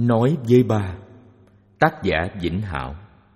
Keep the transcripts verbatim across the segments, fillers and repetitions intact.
Nói với ba. Tác giả Vĩnh Hảo.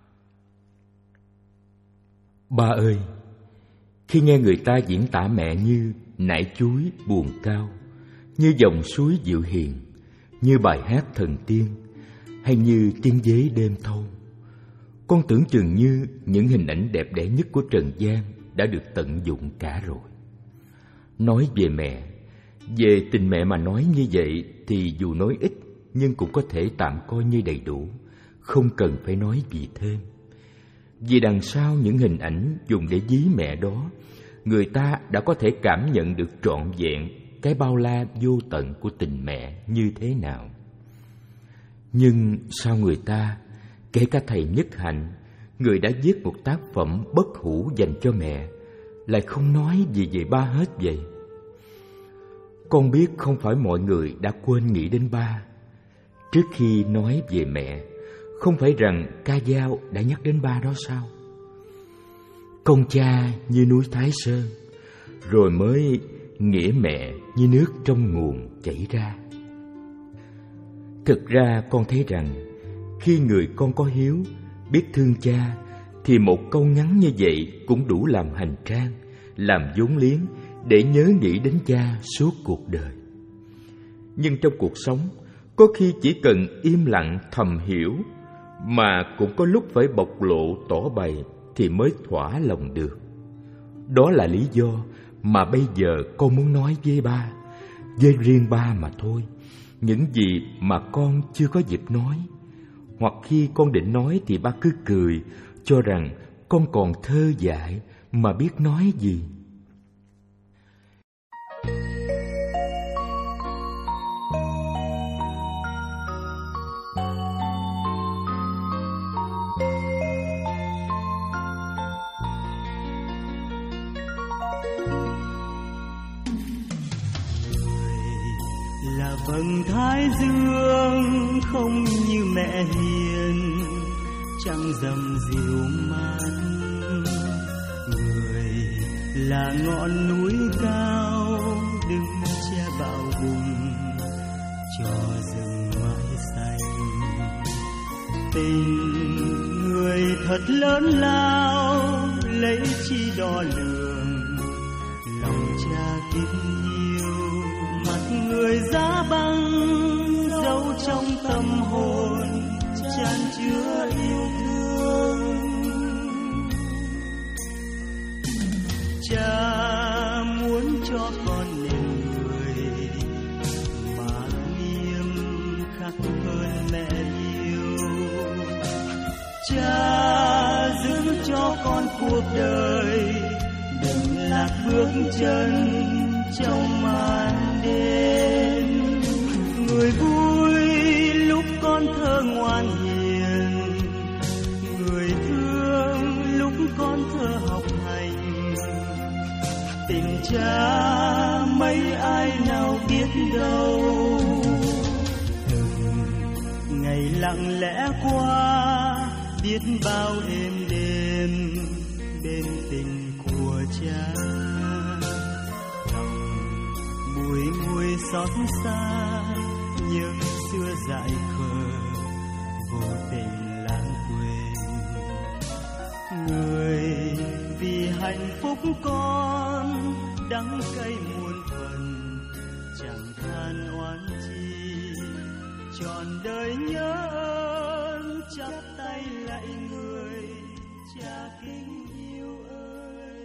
Ba ơi, khi nghe người ta diễn tả mẹ như nải chuối buồn cao, như dòng suối dịu hiền, như bài hát thần tiên, hay như tiếng dế đêm thâu, con tưởng chừng như những hình ảnh đẹp đẽ nhất của trần gian đã được tận dụng cả rồi. Nói về mẹ, về tình mẹ mà nói như vậy thì dù nói ít nhưng cũng có thể tạm coi như đầy đủ, không cần phải nói gì thêm. Vì đằng sau những hình ảnh dùng để ví mẹ đó, người ta đã có thể cảm nhận được trọn vẹn cái bao la vô tận của tình mẹ như thế nào. Nhưng sao người ta, kể cả thầy Nhất Hạnh, người đã viết một tác phẩm bất hủ dành cho mẹ, lại không nói gì về ba hết vậy? Con biết không phải mọi người đã quên nghĩ đến ba. Trước khi nói về mẹ, không phải rằng ca dao đã nhắc đến ba đó sao? Công cha như núi Thái Sơn, rồi mới nghĩa mẹ như nước trong nguồn chảy ra. Thực ra con thấy rằng, khi người con có hiếu, biết thương cha, thì một câu ngắn như vậy cũng đủ làm hành trang, làm vốn liếng để nhớ nghĩ đến cha suốt cuộc đời. Nhưng trong cuộc sống, có khi chỉ cần im lặng thầm hiểu, mà cũng có lúc phải bộc lộ tỏ bày thì mới thỏa lòng được. Đó là lý do mà bây giờ con muốn nói với ba, với riêng ba mà thôi, những gì mà con chưa có dịp nói. Hoặc khi con định nói thì ba cứ cười, cho rằng con còn thơ dại mà biết nói gì. Là vầng thái dương không như mẹ hiền, trăng rằm dịu mát. Người là ngọn núi cao đứng che bảo vùng cho rừng mãi xanh. Tình người thật lớn lao, lấy chi đo lường lòng cha kính yêu. Mặt người giá băng dấu trong tâm hồn chan chứa yêu thương. Cha muốn cho con nên người mà nghiêm khắc hơn mẹ yêu. Cha giữ cho con cuộc đời đừng lạc bước chân trong màn đêm. Người vui lúc con thơ ngoan hiền, người thương lúc con thơ học hành. Tình cha mấy ai nào biết đâu. Từng ngày lặng lẽ qua, biết bao êm đêm bên tình của cha. Mùi mùi xót xa nhớ xưa dại khờ, vô tình lãng quên. Người vì hạnh phúc con đắng cay muôn phần, chẳng than oán chi. Trọn đời nhớ ơn, chắp tay lạy người cha kính yêu ơi.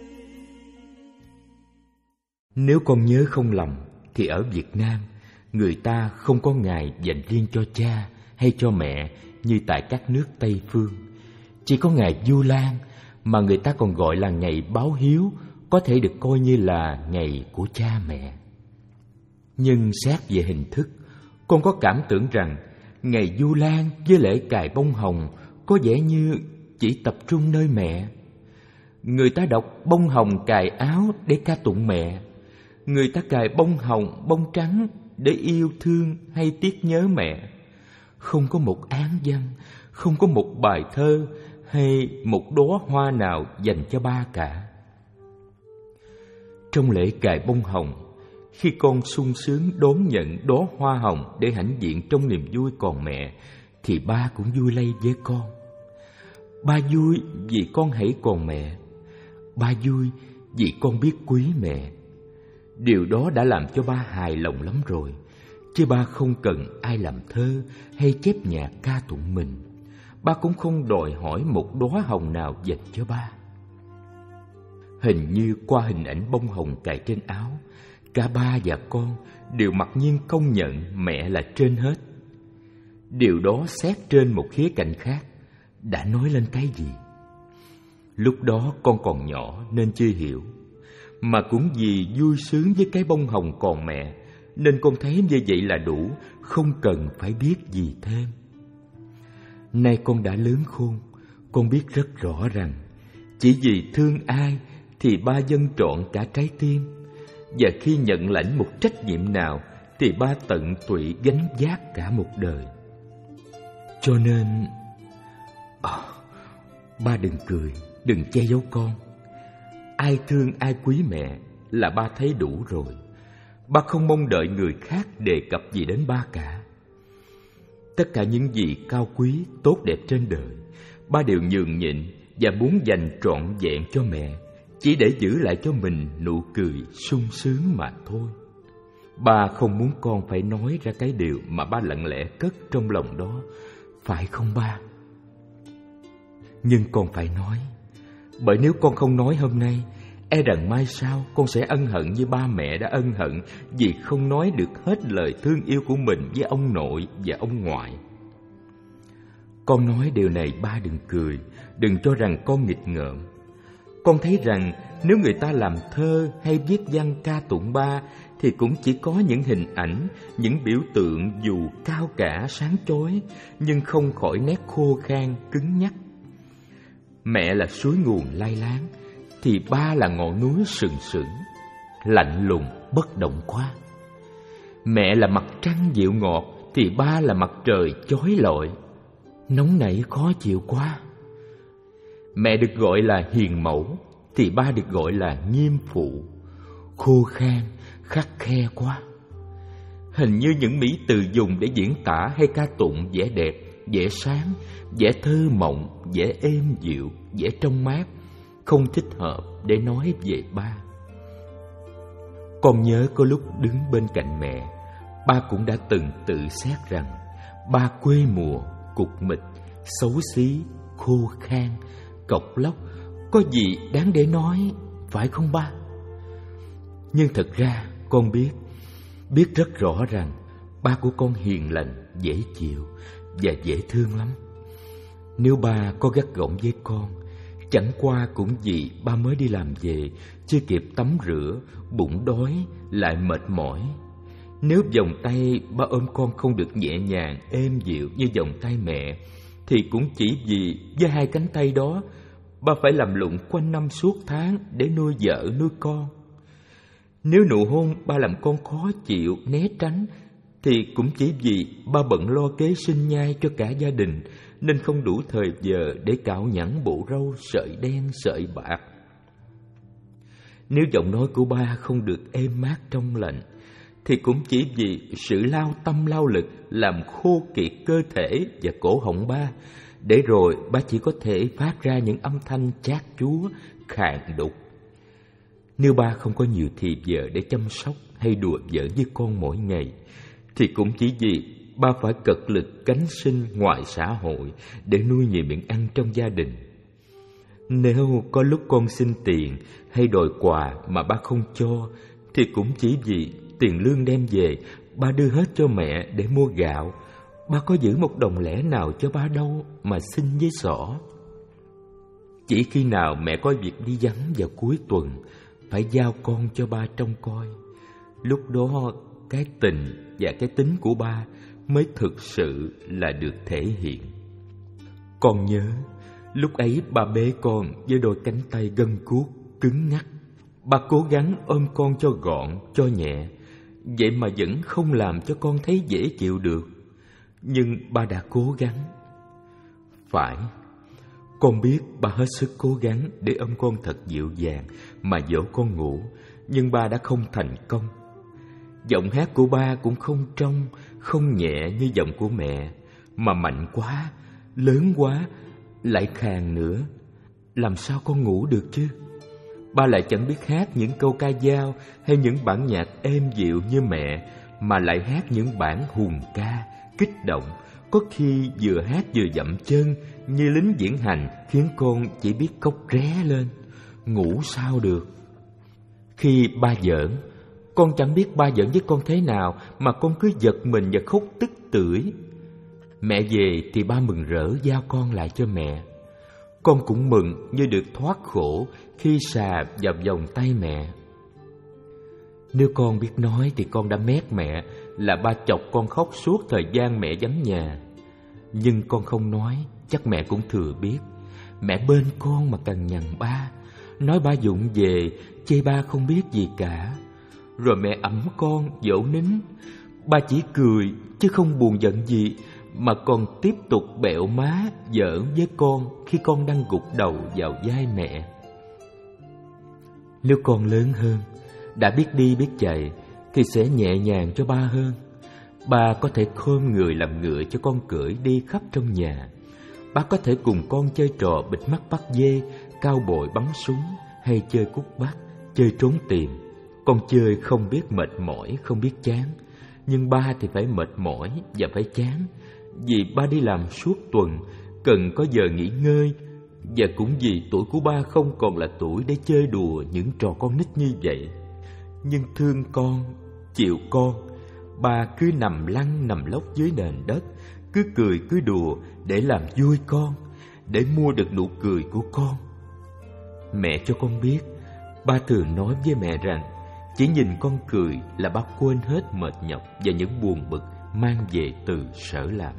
Nếu con nhớ không lầm thì ở Việt Nam, người ta không có ngày dành riêng cho cha hay cho mẹ như tại các nước Tây Phương. Chỉ có ngày Vu Lan mà người ta còn gọi là ngày báo hiếu, có thể được coi như là ngày của cha mẹ. Nhưng xét về hình thức, con có cảm tưởng rằng ngày Vu Lan với lễ cài bông hồng có vẻ như chỉ tập trung nơi mẹ. Người ta đọc bông hồng cài áo để ca tụng mẹ. Người ta cài bông hồng, bông trắng để yêu thương hay tiếc nhớ mẹ. Không có một án văn, không có một bài thơ hay một đóa hoa nào dành cho ba cả. Trong lễ cài bông hồng, Khi con sung sướng đón nhận đóa hoa hồng để hãnh diện trong niềm vui còn mẹ, thì ba cũng vui lây với con. Ba vui vì con hãy còn mẹ. Ba vui vì con biết quý mẹ. Điều đó đã làm cho ba hài lòng lắm rồi, chứ ba không cần ai làm thơ hay chép nhạc ca tụng mình. Ba cũng không đòi hỏi một đóa hồng nào dành cho ba. Hình như qua hình ảnh bông hồng cài trên áo, cả ba và con đều mặc nhiên công nhận mẹ là trên hết. Điều đó xét trên một khía cạnh khác đã nói lên cái gì? Lúc đó con còn nhỏ nên chưa hiểu, mà cũng vì vui sướng với cái bông hồng còn mẹ nên con thấy như vậy là đủ, không cần phải biết gì thêm. Nay con đã lớn khôn, con biết rất rõ rằng chỉ vì thương ai thì ba dâng trọn cả trái tim, và khi nhận lãnh một trách nhiệm nào thì ba tận tụy gánh vác cả một đời. Cho nên à, ba đừng cười, đừng che giấu con. Ai thương ai quý mẹ là ba thấy đủ rồi. Ba không mong đợi người khác đề cập gì đến ba cả. Tất cả những gì cao quý, tốt đẹp trên đời, ba đều nhường nhịn và muốn dành trọn vẹn cho mẹ, chỉ để giữ lại cho mình nụ cười sung sướng mà thôi. Ba không muốn con phải nói ra cái điều mà ba lặng lẽ cất trong lòng đó, phải không ba? Nhưng con phải nói, bởi nếu con không nói hôm nay, e rằng mai sau con sẽ ân hận như ba mẹ đã ân hận vì không nói được hết lời thương yêu của mình với ông nội và ông ngoại. Con nói điều này ba đừng cười, đừng cho rằng con nghịch ngợm. Con thấy rằng nếu người ta làm thơ hay viết văn ca tụng ba thì cũng chỉ có những hình ảnh, những biểu tượng dù cao cả sáng chói, nhưng không khỏi nét khô khan cứng nhắc. Mẹ là suối nguồn lai láng, thì ba là ngọn núi sừng sững, lạnh lùng bất động quá. Mẹ là mặt trăng dịu ngọt, thì ba là mặt trời chói lọi, nóng nảy khó chịu quá. Mẹ được gọi là hiền mẫu, thì ba được gọi là nghiêm phụ, khô khan, khắt khe quá. Hình như những mỹ từ dùng để diễn tả hay ca tụng vẻ đẹp, vẻ sáng, vẻ thơ mộng, vẻ êm dịu, vẻ trong mát, không thích hợp để nói về ba. Con nhớ có lúc đứng bên cạnh mẹ, ba cũng đã từng tự xét rằng ba quê mùa, cục mịch, xấu xí, khô khan, cộc lốc, có gì đáng để nói, phải không ba? Nhưng thật ra con biết, biết rất rõ rằng ba của con hiền lành, dễ chịu và dễ thương lắm. Nếu ba có gắt gỏng với con, chẳng qua cũng vì ba mới đi làm về, chưa kịp tắm rửa, bụng đói, lại mệt mỏi. Nếu vòng tay ba ôm con không được nhẹ nhàng, êm dịu như vòng tay mẹ, thì cũng chỉ vì với hai cánh tay đó, ba phải làm lụng quanh năm suốt tháng để nuôi vợ nuôi con. Nếu nụ hôn ba làm con khó chịu, né tránh, thì cũng chỉ vì ba bận lo kế sinh nhai cho cả gia đình, nên không đủ thời giờ để cạo nhẵn bộ râu sợi đen sợi bạc. Nếu giọng nói của ba không được êm mát trong lành, thì cũng chỉ vì sự lao tâm lao lực làm khô kiệt cơ thể và cổ họng ba, để rồi ba chỉ có thể phát ra những âm thanh chát chúa, khàn đục. Nếu ba không có nhiều thì giờ để chăm sóc hay đùa giỡn với con mỗi ngày, thì cũng chỉ vì ba phải cật lực cánh sinh ngoài xã hội để nuôi nhiều miệng ăn trong gia đình. Nếu có lúc con xin tiền hay đòi quà mà ba không cho, thì cũng chỉ vì tiền lương đem về ba đưa hết cho mẹ để mua gạo. Ba có giữ một đồng lẻ nào cho ba đâu mà xin với xỏ. Chỉ khi nào mẹ có việc đi vắng vào cuối tuần, phải giao con cho ba trông coi, lúc đó cái tình và cái tính của ba mới thực sự là được thể hiện. Con nhớ lúc ấy ba bế con với đôi cánh tay gân guốc cứng ngắc. Ba cố gắng ôm con cho gọn, cho nhẹ, vậy mà vẫn không làm cho con thấy dễ chịu được. Nhưng ba đã cố gắng. Phải, con biết ba hết sức cố gắng để ôm con thật dịu dàng mà dỗ con ngủ, nhưng ba đã không thành công. Giọng hát của ba cũng không trong, không nhẹ như giọng của mẹ, mà mạnh quá, lớn quá, lại khàn nữa. Làm sao con ngủ được chứ? Ba lại chẳng biết hát những câu ca dao hay những bản nhạc êm dịu như mẹ, mà lại hát những bản hùng ca, kích động, có khi vừa hát vừa dậm chân như lính diễn hành, khiến con chỉ biết cốc ré lên. Ngủ sao được? Khi ba giỡn, con chẳng biết ba giỡn với con thế nào mà con cứ giật mình và khóc tức tưởi. Mẹ về thì ba mừng rỡ giao con lại cho mẹ. Con cũng mừng như được thoát khổ khi xà vào vòng tay mẹ. Nếu con biết nói thì con đã mét mẹ là ba chọc con khóc suốt thời gian mẹ vắng nhà. Nhưng con không nói, chắc mẹ cũng thừa biết. Mẹ bên con mà cằn nhằn ba, nói ba vụng về, chê ba không biết gì cả. Rồi mẹ ẵm con, dỗ nín. Ba chỉ cười chứ không buồn giận gì, mà còn tiếp tục bẹo má, giỡn với con khi con đang gục đầu vào vai mẹ. Nếu con lớn hơn, đã biết đi biết chạy, thì sẽ nhẹ nhàng cho ba hơn. Ba có thể khom người làm ngựa cho con cưỡi đi khắp trong nhà. Ba có thể cùng con chơi trò bịt mắt bắt dê, cao bội bắn súng, hay chơi cút bắt, chơi trốn tìm. Con chơi không biết mệt mỏi, không biết chán. Nhưng ba thì phải mệt mỏi và phải chán, vì ba đi làm suốt tuần, cần có giờ nghỉ ngơi. Và cũng vì tuổi của ba không còn là tuổi để chơi đùa những trò con nít như vậy. Nhưng thương con, chịu con, ba cứ nằm lăn nằm lóc dưới nền đất, cứ cười cứ đùa để làm vui con, để mua được nụ cười của con. Mẹ cho con biết, ba thường nói với mẹ rằng chỉ nhìn con cười là ba quên hết mệt nhọc và những buồn bực mang về từ sở làm.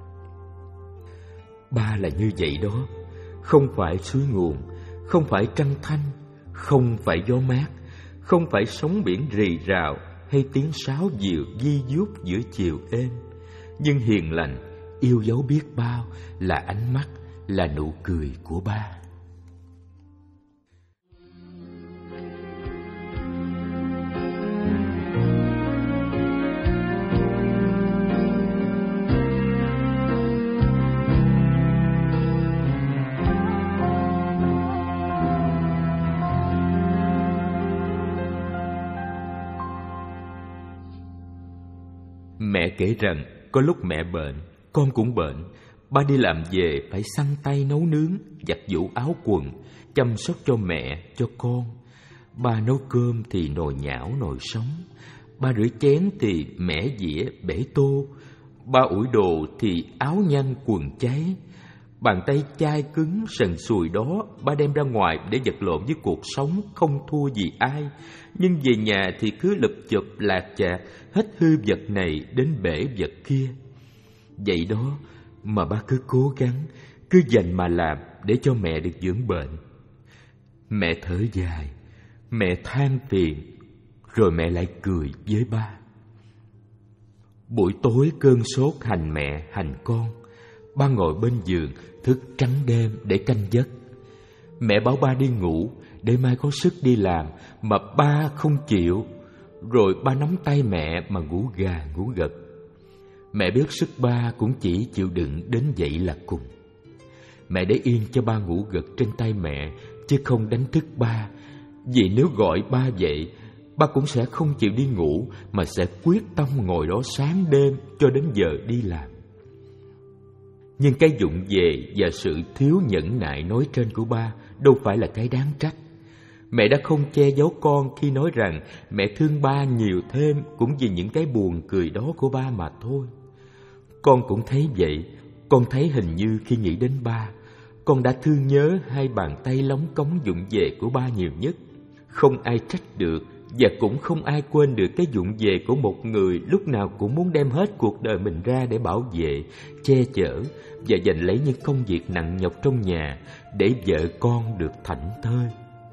Ba là như vậy đó, không phải suối nguồn, không phải trăng thanh, không phải gió mát, không phải sóng biển rì rào hay tiếng sáo diều di dút giữa chiều êm. Nhưng hiền lành, yêu dấu biết bao là ánh mắt, là nụ cười của ba. Mẹ kể rằng có lúc mẹ bệnh, con cũng bệnh. Ba đi làm về phải xăng tay nấu nướng, giặt giũ áo quần, chăm sóc cho mẹ, cho con. Ba nấu cơm thì nồi nhão nồi sống. Ba rửa chén thì mẻ dĩa bể tô. Ba ủi đồ thì áo nhăn quần cháy. Bàn tay chai cứng sần sùi đó ba đem ra ngoài để vật lộn với cuộc sống, không thua gì ai. Nhưng về nhà thì cứ lụp chụp lạc chạc, hết hư vật này đến bể vật kia. Vậy đó mà ba cứ cố gắng, cứ dành mà làm để cho mẹ được dưỡng bệnh. Mẹ thở dài, mẹ than phiền, rồi mẹ lại cười với ba. Buổi tối cơn sốt hành mẹ hành con, ba ngồi bên giường thức trắng đêm để canh giấc. Mẹ bảo ba đi ngủ để mai có sức đi làm, mà ba không chịu. Rồi ba nắm tay mẹ mà ngủ gà ngủ gật. Mẹ biết sức ba cũng chỉ chịu đựng đến vậy là cùng. Mẹ để yên cho ba ngủ gật trên tay mẹ, chứ không đánh thức ba. Vì nếu gọi ba dậy, ba cũng sẽ không chịu đi ngủ, mà sẽ quyết tâm ngồi đó sáng đêm cho đến giờ đi làm. Nhưng cái vụng về và sự thiếu nhẫn nại nói trên của ba đâu phải là cái đáng trách. Mẹ đã không che giấu con khi nói rằng mẹ thương ba nhiều thêm cũng vì những cái buồn cười đó của ba mà thôi. Con cũng thấy vậy. Con thấy hình như khi nghĩ đến ba, con đã thương nhớ hai bàn tay lóng cống vụng về của ba nhiều nhất. Không ai trách được, và cũng không ai quên được cái vụng về của một người lúc nào cũng muốn đem hết cuộc đời mình ra để bảo vệ, che chở và giành lấy những công việc nặng nhọc trong nhà để vợ con được thảnh thơi.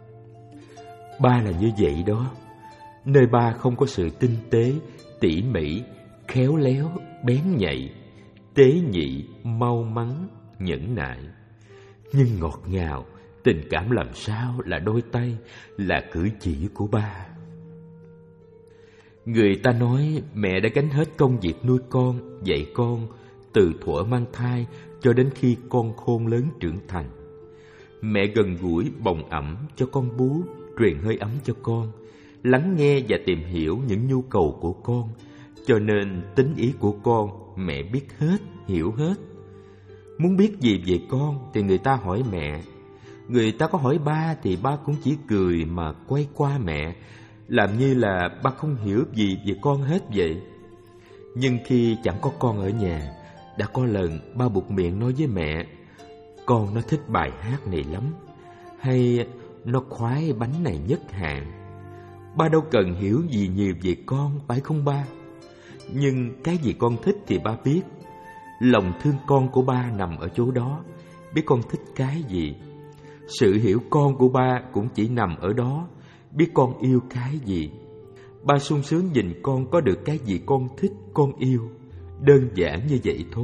Ba là như vậy đó. Nơi ba không có sự tinh tế, tỉ mỉ, khéo léo, bén nhạy, tế nhị, mau mắn, nhẫn nại. Nhưng ngọt ngào, tình cảm làm sao là đôi tay, là cử chỉ của ba. Người ta nói mẹ đã gánh hết công việc nuôi con, dạy con từ thuở mang thai cho đến khi con khôn lớn trưởng thành. Mẹ gần gũi bồng ẵm cho con bú, truyền hơi ấm cho con, lắng nghe và tìm hiểu những nhu cầu của con, cho nên tính ý của con mẹ biết hết, hiểu hết. Muốn biết gì về con thì người ta hỏi mẹ. Người ta có hỏi ba thì ba cũng chỉ cười mà quay qua mẹ, làm như là ba không hiểu gì về con hết vậy. Nhưng khi chẳng có con ở nhà, đã có lần ba buột miệng nói với mẹ: con nó thích bài hát này lắm, hay nó khoái bánh này nhất hạn. Ba đâu cần hiểu gì nhiều về con, phải không ba? Nhưng cái gì con thích thì ba biết. Lòng thương con của ba nằm ở chỗ đó, biết con thích cái gì. Sự hiểu con của ba cũng chỉ nằm ở đó, biết con yêu cái gì. Ba sung sướng nhìn con có được cái gì con thích, con yêu. Đơn giản như vậy thôi.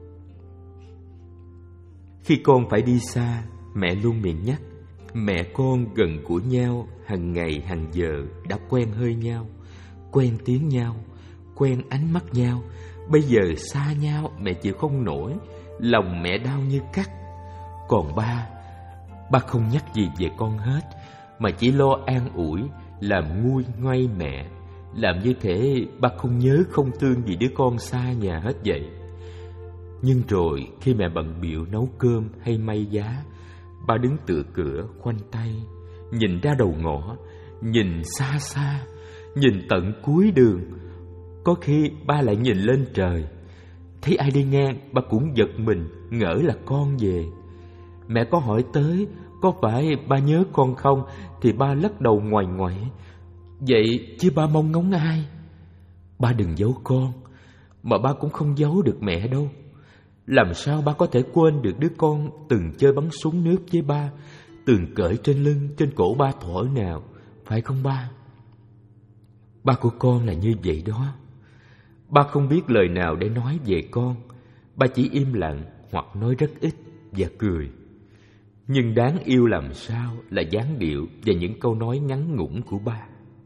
Khi con phải đi xa, mẹ luôn miệng nhắc. Mẹ con gần gũi nhau hàng ngày hàng giờ, đã quen hơi nhau, quen tiếng nhau, quen ánh mắt nhau. Bây giờ xa nhau mẹ chịu không nổi, lòng mẹ đau như cắt. Còn ba, ba không nhắc gì về con hết, mà chỉ lo an ủi, làm nguôi ngoay mẹ, làm như thể ba không nhớ không thương gì đứa con xa nhà hết vậy. Nhưng rồi khi mẹ bận bịu nấu cơm hay may giá, ba đứng tựa cửa khoanh tay, nhìn ra đầu ngõ, nhìn xa xa, nhìn tận cuối đường. Có khi ba lại nhìn lên trời, thấy ai đi ngang ba cũng giật mình, ngỡ là con về. Mẹ có hỏi tới có phải ba nhớ con không, thì ba lắc đầu ngoằn ngoại. Vậy chứ ba mong ngóng ai? Ba đừng giấu con, mà ba cũng không giấu được mẹ đâu. Làm sao ba có thể quên được đứa con từng chơi bắn súng nước với ba, từng cởi trên lưng, trên cổ ba thuở nào, phải không ba? Ba của con là như vậy đó. Ba không biết lời nào để nói về con. Ba chỉ im lặng hoặc nói rất ít và cười. Nhưng đáng yêu làm sao là dáng điệu và những câu nói ngắn ngủn của ba.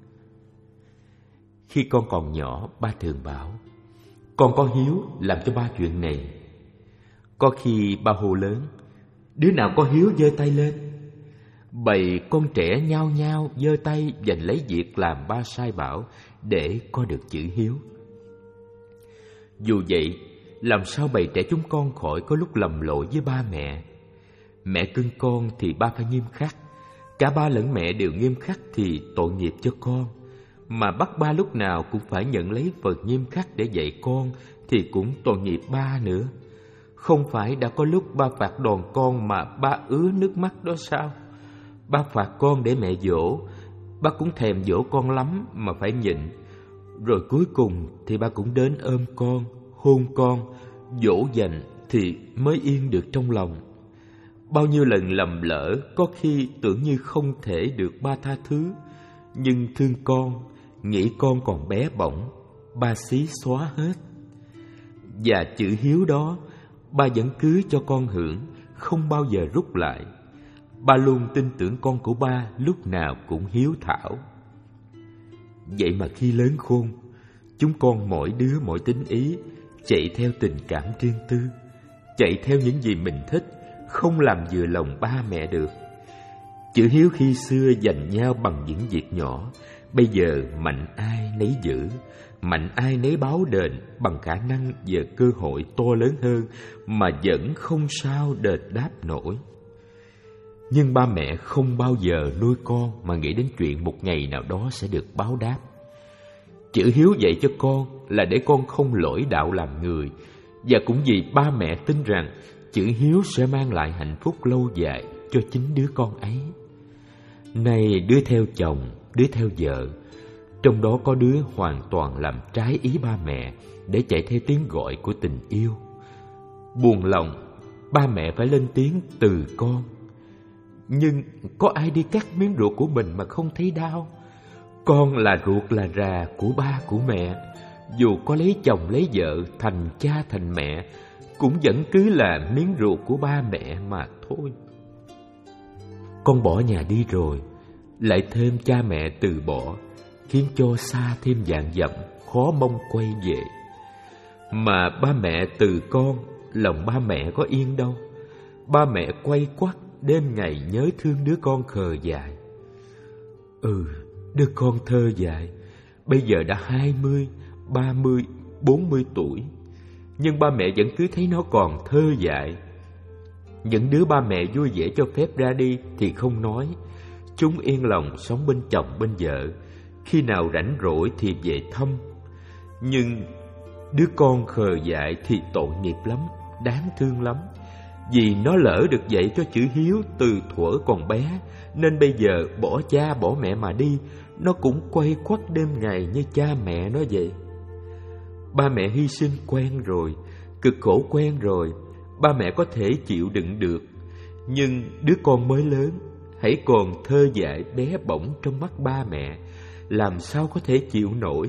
Khi con còn nhỏ, ba thường bảo: con có hiếu làm cho ba chuyện này. Có khi ba hô lớn: đứa nào có hiếu giơ tay lên. Bầy con trẻ nhao nhao giơ tay giành lấy việc làm ba sai bảo để có được chữ hiếu. Dù vậy, làm sao bầy trẻ chúng con khỏi có lúc lầm lỗi với ba mẹ. Mẹ cưng con thì ba phải nghiêm khắc, cả ba lẫn mẹ đều nghiêm khắc thì tội nghiệp cho con. Mà bắt ba lúc nào cũng phải nhận lấy phần nghiêm khắc để dạy con thì cũng tội nghiệp ba nữa. Không phải đã có lúc ba phạt đòn con mà ba ứa nước mắt đó sao? Ba phạt con để mẹ dỗ, ba cũng thèm dỗ con lắm mà phải nhịn. Rồi cuối cùng thì ba cũng đến ôm con, hôn con, dỗ dành thì mới yên được trong lòng. Bao nhiêu lần lầm lỡ, có khi tưởng như không thể được ba tha thứ. Nhưng thương con, nghĩ con còn bé bỏng, ba xí xóa hết. Và chữ hiếu đó, ba vẫn cứ cho con hưởng, không bao giờ rút lại. Ba luôn tin tưởng con của ba lúc nào cũng hiếu thảo. Vậy mà khi lớn khôn, chúng con mỗi đứa mỗi tính ý, chạy theo tình cảm riêng tư, chạy theo những gì mình thích, không làm vừa lòng ba mẹ được. Chữ hiếu khi xưa giành nhau bằng những việc nhỏ, bây giờ mạnh ai nấy giữ, mạnh ai nấy báo đền bằng khả năng và cơ hội to lớn hơn mà vẫn không sao đền đáp nổi. Nhưng ba mẹ không bao giờ nuôi con mà nghĩ đến chuyện một ngày nào đó sẽ được báo đáp. Chữ hiếu dạy cho con là để con không lỗi đạo làm người, và cũng vì ba mẹ tin rằng chữ hiếu sẽ mang lại hạnh phúc lâu dài cho chính đứa con ấy. Này đứa theo chồng, đứa theo vợ, trong đó có đứa hoàn toàn làm trái ý ba mẹ để chạy theo tiếng gọi của tình yêu. Buồn lòng, ba mẹ phải lên tiếng từ con. Nhưng có ai đi cắt miếng ruột của mình mà không thấy đau? Con là ruột là rà của ba của mẹ. Dù có lấy chồng lấy vợ, thành cha thành mẹ, cũng vẫn cứ là miếng ruột của ba mẹ mà thôi. Con bỏ nhà đi rồi, lại thêm cha mẹ từ bỏ, khiến cho xa thêm vạn dặm, khó mong quay về. Mà ba mẹ từ con, lòng ba mẹ có yên đâu. Ba mẹ quay quắt, đêm ngày nhớ thương đứa con khờ dại. Ừ, đứa con thơ dại, bây giờ đã hai mươi, ba mươi, bốn mươi tuổi, nhưng ba mẹ vẫn cứ thấy nó còn thơ dại. Những đứa ba mẹ vui vẻ cho phép ra đi thì không nói, chúng yên lòng sống bên chồng bên vợ, khi nào rảnh rỗi thì về thăm. Nhưng đứa con khờ dại thì tội nghiệp lắm, đáng thương lắm. Vì nó lỡ được dạy cho chữ hiếu từ thuở còn bé, nên bây giờ bỏ cha bỏ mẹ mà đi, nó cũng quay quắt đêm ngày như cha mẹ nó vậy. Ba mẹ hy sinh quen rồi, cực khổ quen rồi, ba mẹ có thể chịu đựng được. Nhưng đứa con mới lớn, hãy còn thơ dại bé bỏng trong mắt ba mẹ, làm sao có thể chịu nổi.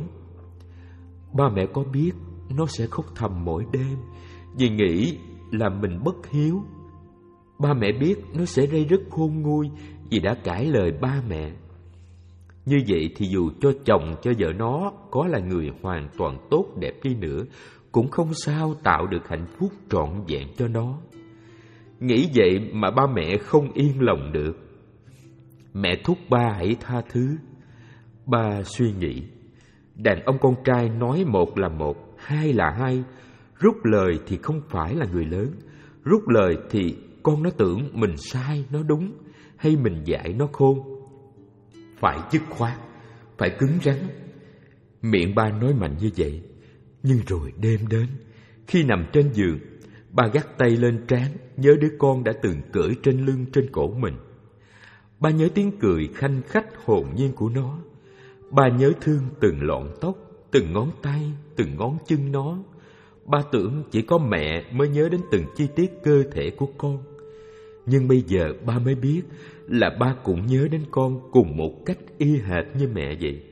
Ba mẹ có biết nó sẽ khóc thầm mỗi đêm vì nghĩ là mình bất hiếu. Ba mẹ biết nó sẽ rây rứt khôn nguôi vì đã cãi lời ba mẹ. Như vậy thì dù cho chồng cho vợ nó có là người hoàn toàn tốt đẹp đi nữa, cũng không sao tạo được hạnh phúc trọn vẹn cho nó. Nghĩ vậy mà ba mẹ không yên lòng được. Mẹ thúc ba hãy tha thứ. Ba suy nghĩ, đàn ông con trai nói một là một, hai là hai. Rút lời thì không phải là người lớn, rút lời thì con nó tưởng mình sai, nó đúng, hay mình dạy nó khôn. Phải dứt khoát, phải cứng rắn. Miệng ba nói mạnh như vậy, nhưng rồi đêm đến, khi nằm trên giường, ba gác tay lên trán, nhớ đứa con đã từng cưỡi trên lưng trên cổ mình. Ba nhớ tiếng cười khanh khách hồn nhiên của nó. Ba nhớ thương từng lọn tóc, từng ngón tay, từng ngón chân nó. Ba tưởng chỉ có mẹ mới nhớ đến từng chi tiết cơ thể của con. Nhưng bây giờ ba mới biết là ba cũng nhớ đến con cùng một cách y hệt như mẹ vậy.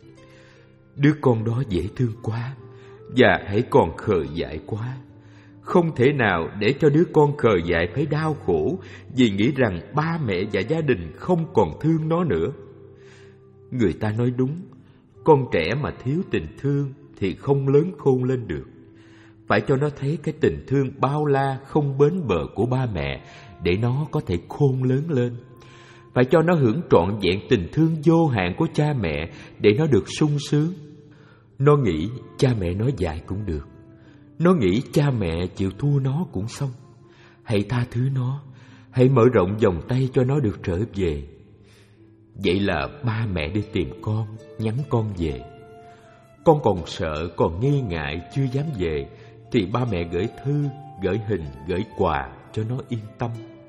Đứa con đó dễ thương quá, và hãy còn khờ dại quá. Không thể nào để cho đứa con khờ dại phải đau khổ vì nghĩ rằng ba mẹ và gia đình không còn thương nó nữa. Người ta nói đúng, con trẻ mà thiếu tình thương thì không lớn khôn lên được. Phải cho nó thấy cái tình thương bao la không bến bờ của ba mẹ để nó có thể khôn lớn lên. Phải cho nó hưởng trọn vẹn tình thương vô hạn của cha mẹ để nó được sung sướng. Nó nghĩ cha mẹ nói dạy cũng được, nó nghĩ cha mẹ chịu thua nó cũng xong. Hãy tha thứ nó, hãy mở rộng vòng tay cho nó được trở về. Vậy là ba mẹ đi tìm con, nhắn con về. Con còn sợ, còn nghi ngại, chưa dám về, thì ba mẹ gửi thư, gửi hình, gửi quà cho nó yên tâm.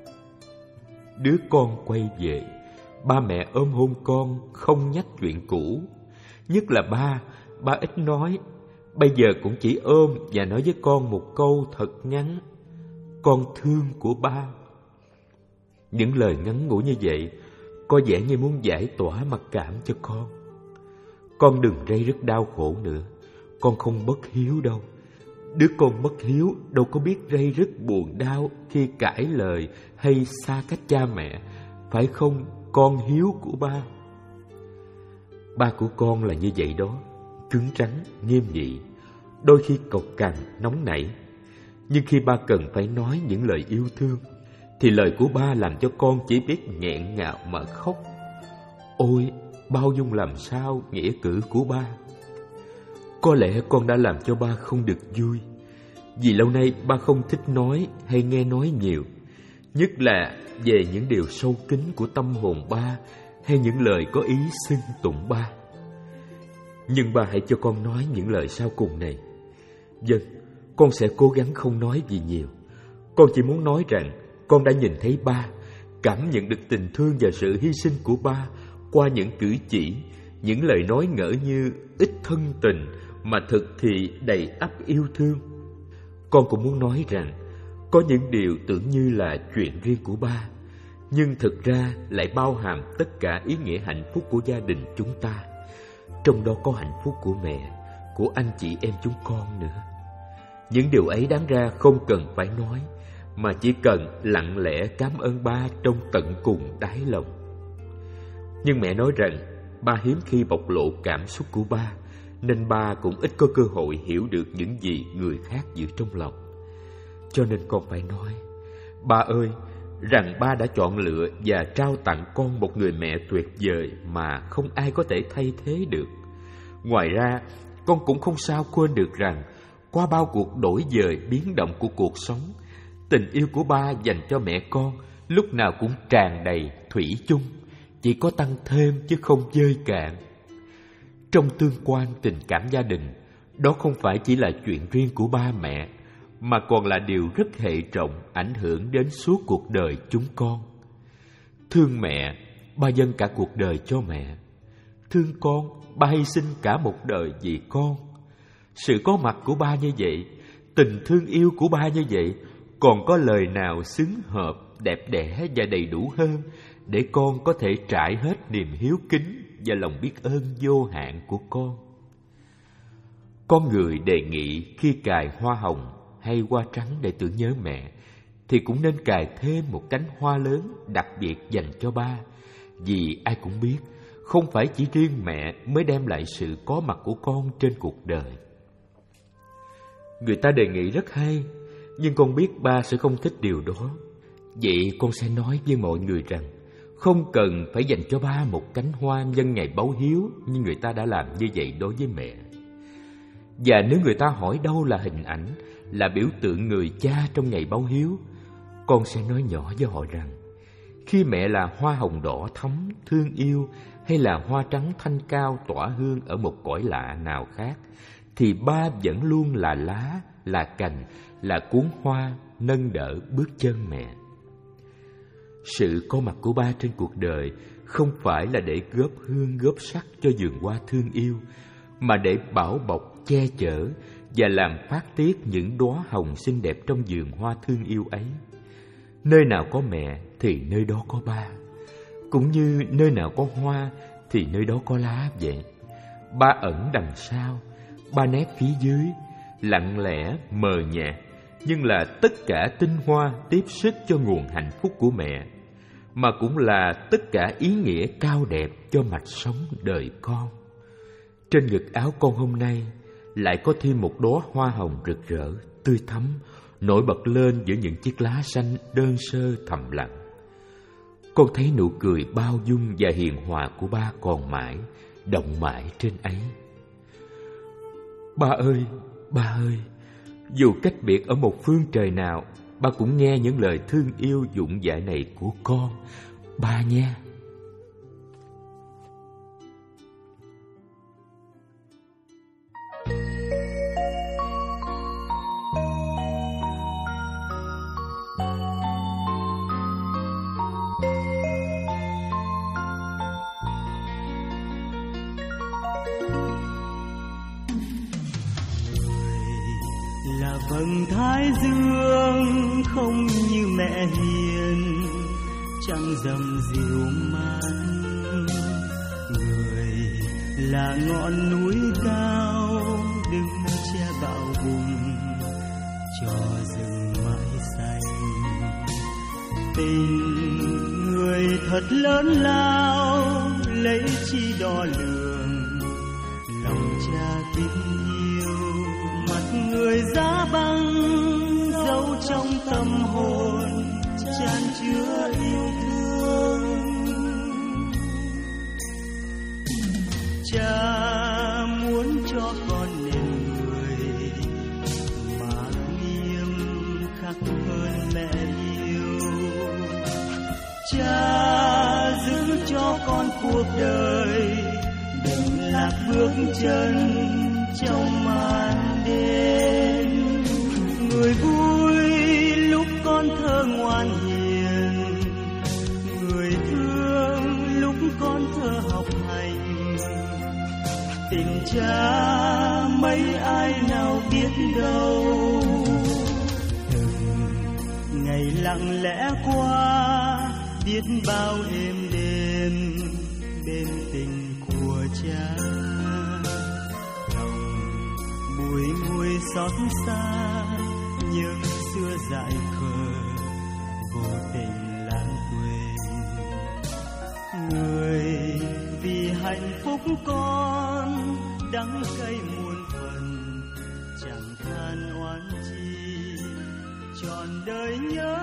Đứa con quay về, ba mẹ ôm hôn con, không nhắc chuyện cũ. Nhất là ba, ba ít nói, bây giờ cũng chỉ ôm và nói với con một câu thật ngắn: con thương của ba. Những lời ngắn ngủi như vậy có vẻ như muốn giải tỏa mặc cảm cho con. Con đừng rây rứt đau khổ nữa, con không bất hiếu đâu. Đứa con bất hiếu đâu có biết rây rứt buồn đau khi cãi lời hay xa cách cha mẹ, phải không con hiếu của ba? Ba của con là như vậy đó, cứng rắn, nghiêm nghị, đôi khi cộc cằn, nóng nảy. Nhưng khi ba cần phải nói những lời yêu thương, thì lời của ba làm cho con chỉ biết nghẹn ngào mà khóc. Ôi, bao dung làm sao nghĩa cử của ba. Có lẽ con đã làm cho ba không được vui, vì lâu nay ba không thích nói hay nghe nói nhiều, nhất là về những điều sâu kín của tâm hồn ba hay những lời có ý xưng tụng ba. Nhưng ba hãy cho con nói những lời sau cùng này. Vâng, con sẽ cố gắng không nói gì nhiều. Con chỉ muốn nói rằng con đã nhìn thấy ba, cảm nhận được tình thương và sự hy sinh của ba qua những cử chỉ, những lời nói ngỡ như ít thân tình mà thực thì đầy ắp yêu thương. Con cũng muốn nói rằng có những điều tưởng như là chuyện riêng của ba, nhưng thực ra lại bao hàm tất cả ý nghĩa hạnh phúc của gia đình chúng ta. Trong đó có hạnh phúc của mẹ, của anh chị em chúng con nữa. Những điều ấy đáng ra không cần phải nói, mà chỉ cần lặng lẽ cảm ơn ba trong tận cùng đáy lòng. Nhưng mẹ nói rằng ba hiếm khi bộc lộ cảm xúc của ba, nên ba cũng ít có cơ hội hiểu được những gì người khác giữ trong lòng. Cho nên con phải nói, ba ơi, rằng ba đã chọn lựa và trao tặng con một người mẹ tuyệt vời mà không ai có thể thay thế được. Ngoài ra, con cũng không sao quên được rằng, qua bao cuộc đổi dời biến động của cuộc sống, tình yêu của ba dành cho mẹ con lúc nào cũng tràn đầy thủy chung, chỉ có tăng thêm chứ không vơi cạn. Trong tương quan tình cảm gia đình, đó không phải chỉ là chuyện riêng của ba mẹ, mà còn là điều rất hệ trọng ảnh hưởng đến suốt cuộc đời chúng con. Thương mẹ, ba dâng cả cuộc đời cho mẹ. Thương con, ba hy sinh cả một đời vì con. Sự có mặt của ba như vậy, tình thương yêu của ba như vậy, còn có lời nào xứng hợp, đẹp đẽ và đầy đủ hơn để con có thể trải hết niềm hiếu kính và lòng biết ơn vô hạn của con. Con người đề nghị khi cài hoa hồng hay hoa trắng để tưởng nhớ mẹ, thì cũng nên cài thêm một cánh hoa lớn đặc biệt dành cho ba. Vì ai cũng biết, không phải chỉ riêng mẹ mới đem lại sự có mặt của con trên cuộc đời. Người ta đề nghị rất hay, nhưng con biết ba sẽ không thích điều đó. Vậy con sẽ nói với mọi người rằng, không cần phải dành cho ba một cánh hoa nhân ngày báo hiếu như người ta đã làm như vậy đối với mẹ. Và nếu người ta hỏi đâu là hình ảnh, là biểu tượng người cha trong ngày báo hiếu, con sẽ nói nhỏ với họ rằng, khi mẹ là hoa hồng đỏ thắm, thương yêu, hay là hoa trắng thanh cao tỏa hương ở một cõi lạ nào khác, thì ba vẫn luôn là lá, là cành, là cuốn hoa nâng đỡ bước chân mẹ. Sự có mặt của ba trên cuộc đời không phải là để góp hương góp sắc cho vườn hoa thương yêu, mà để bảo bọc, che chở và làm phát tiết những đóa hồng xinh đẹp trong vườn hoa thương yêu ấy. Nơi nào có mẹ thì nơi đó có ba, cũng như nơi nào có hoa thì nơi đó có lá vậy. Ba ẩn đằng sau, ba nép phía dưới, lặng lẽ, mờ nhạt, nhưng là tất cả tinh hoa tiếp sức cho nguồn hạnh phúc của mẹ, mà cũng là tất cả ý nghĩa cao đẹp cho mạch sống đời con. Trên ngực áo con hôm nay lại có thêm một đóa hoa hồng rực rỡ, tươi thắm, nổi bật lên giữa những chiếc lá xanh đơn sơ thầm lặng. Con thấy nụ cười bao dung và hiền hòa của ba còn mãi, động mãi trên ấy. Ba ơi, ba ơi, dù cách biệt ở một phương trời nào, ba cũng nghe những lời thương yêu dũng dãi này của con, ba nha. Vầng thái dương không như mẹ hiền, trăng rằm dịu mát. Người là ngọn núi cao, đừng che bão bùng cho rừng mãi xanh. Tình người thật lớn lao, lấy chi đo lường lòng cha kính yêu. Mặt người giá băng dấu trong tâm hồn tràn chứa yêu thương. Cha muốn cho con nên người mà nghiêm khắc hơn mẹ yêu. Cha giữ cho con cuộc đời đừng lạc bước chân trong màn đêm. Người vui lúc con thơ ngoan hiền, người thương lúc con thơ học hành. Tình cha mấy ai nào biết đâu, từng ngày lặng lẽ qua biết bao êm đêm bên tình của cha. Bùi ngùi xót xa nhưng xưa dại khờ vô tình lãng quên. Người vì hạnh hạnh phúc con đắng cay muôn phần, chẳng than oán chi trọn đời nhớ